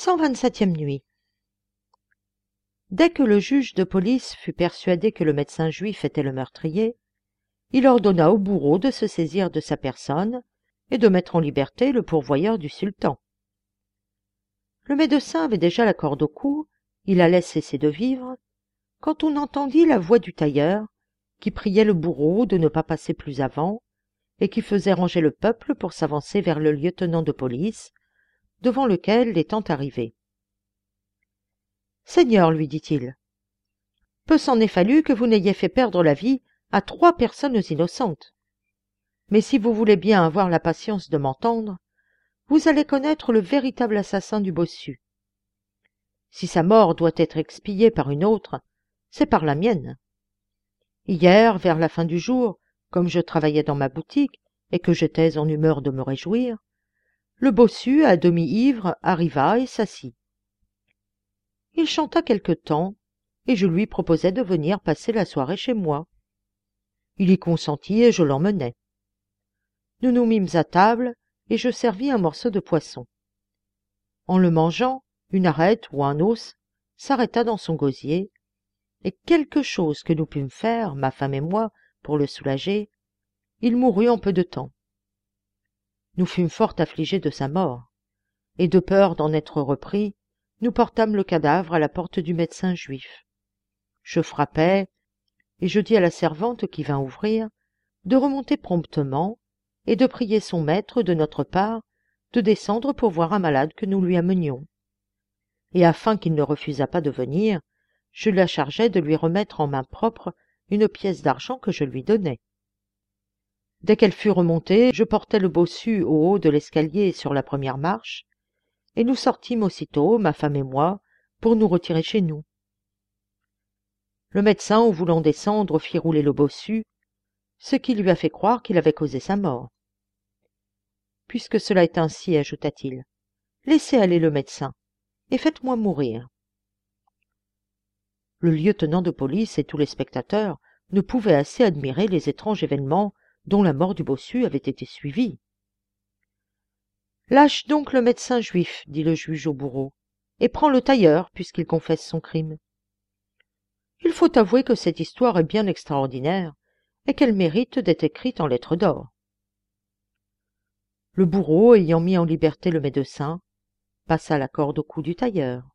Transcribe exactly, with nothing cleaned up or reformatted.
cent vingt-septième nuit. Dès que le juge de police fut persuadé que le médecin juif était le meurtrier, il ordonna au bourreau de se saisir de sa personne et de mettre en liberté le pourvoyeur du sultan. Le médecin avait déjà la corde au cou, il allait cesser de vivre, quand on entendit la voix du tailleur, qui priait le bourreau de ne pas passer plus avant, et qui faisait ranger le peuple pour s'avancer vers le lieutenant de police, devant lequel l'étant arrivé. « Seigneur, lui dit-il, peu s'en est fallu que vous n'ayez fait perdre la vie à trois personnes innocentes. Mais si vous voulez bien avoir la patience de m'entendre, vous allez connaître le véritable assassin du bossu. Si sa mort doit être expiée par une autre, c'est par la mienne. Hier, vers la fin du jour, comme je travaillais dans ma boutique et que j'étais en humeur de me réjouir, le bossu, à demi ivre, arriva et s'assit. Il chanta quelque temps, et je lui proposai de venir passer la soirée chez moi. Il y consentit et je l'emmenai. Nous nous mîmes à table, et je servis un morceau de poisson. En le mangeant, une arête ou un os s'arrêta dans son gosier, et quelque chose que nous pûmes faire, ma femme et moi, pour le soulager, il mourut en peu de temps. Nous fûmes fort affligés de sa mort, et de peur d'en être repris, nous portâmes le cadavre à la porte du médecin juif. Je frappai, et je dis à la servante qui vint ouvrir de remonter promptement et de prier son maître de notre part de descendre pour voir un malade que nous lui amenions. Et afin qu'il ne refusât pas de venir, je la chargeai de lui remettre en main propre une pièce d'argent que je lui donnai. Dès qu'elle fut remontée, je portai le bossu au haut de l'escalier sur la première marche, et nous sortîmes aussitôt, ma femme et moi, pour nous retirer chez nous. Le médecin, en voulant descendre, fit rouler le bossu, ce qui lui a fait croire qu'il avait causé sa mort. Puisque cela est ainsi, ajouta-t-il, laissez aller le médecin, et faites-moi mourir. Le lieutenant de police et tous les spectateurs ne pouvaient assez admirer les étranges événements dont la mort du bossu avait été suivie. « Lâche donc le médecin juif, dit le juge au bourreau, et prends le tailleur, puisqu'il confesse son crime. Il faut avouer que cette histoire est bien extraordinaire, et qu'elle mérite d'être écrite en lettres d'or. » Le bourreau, ayant mis en liberté le médecin, passa la corde au cou du tailleur.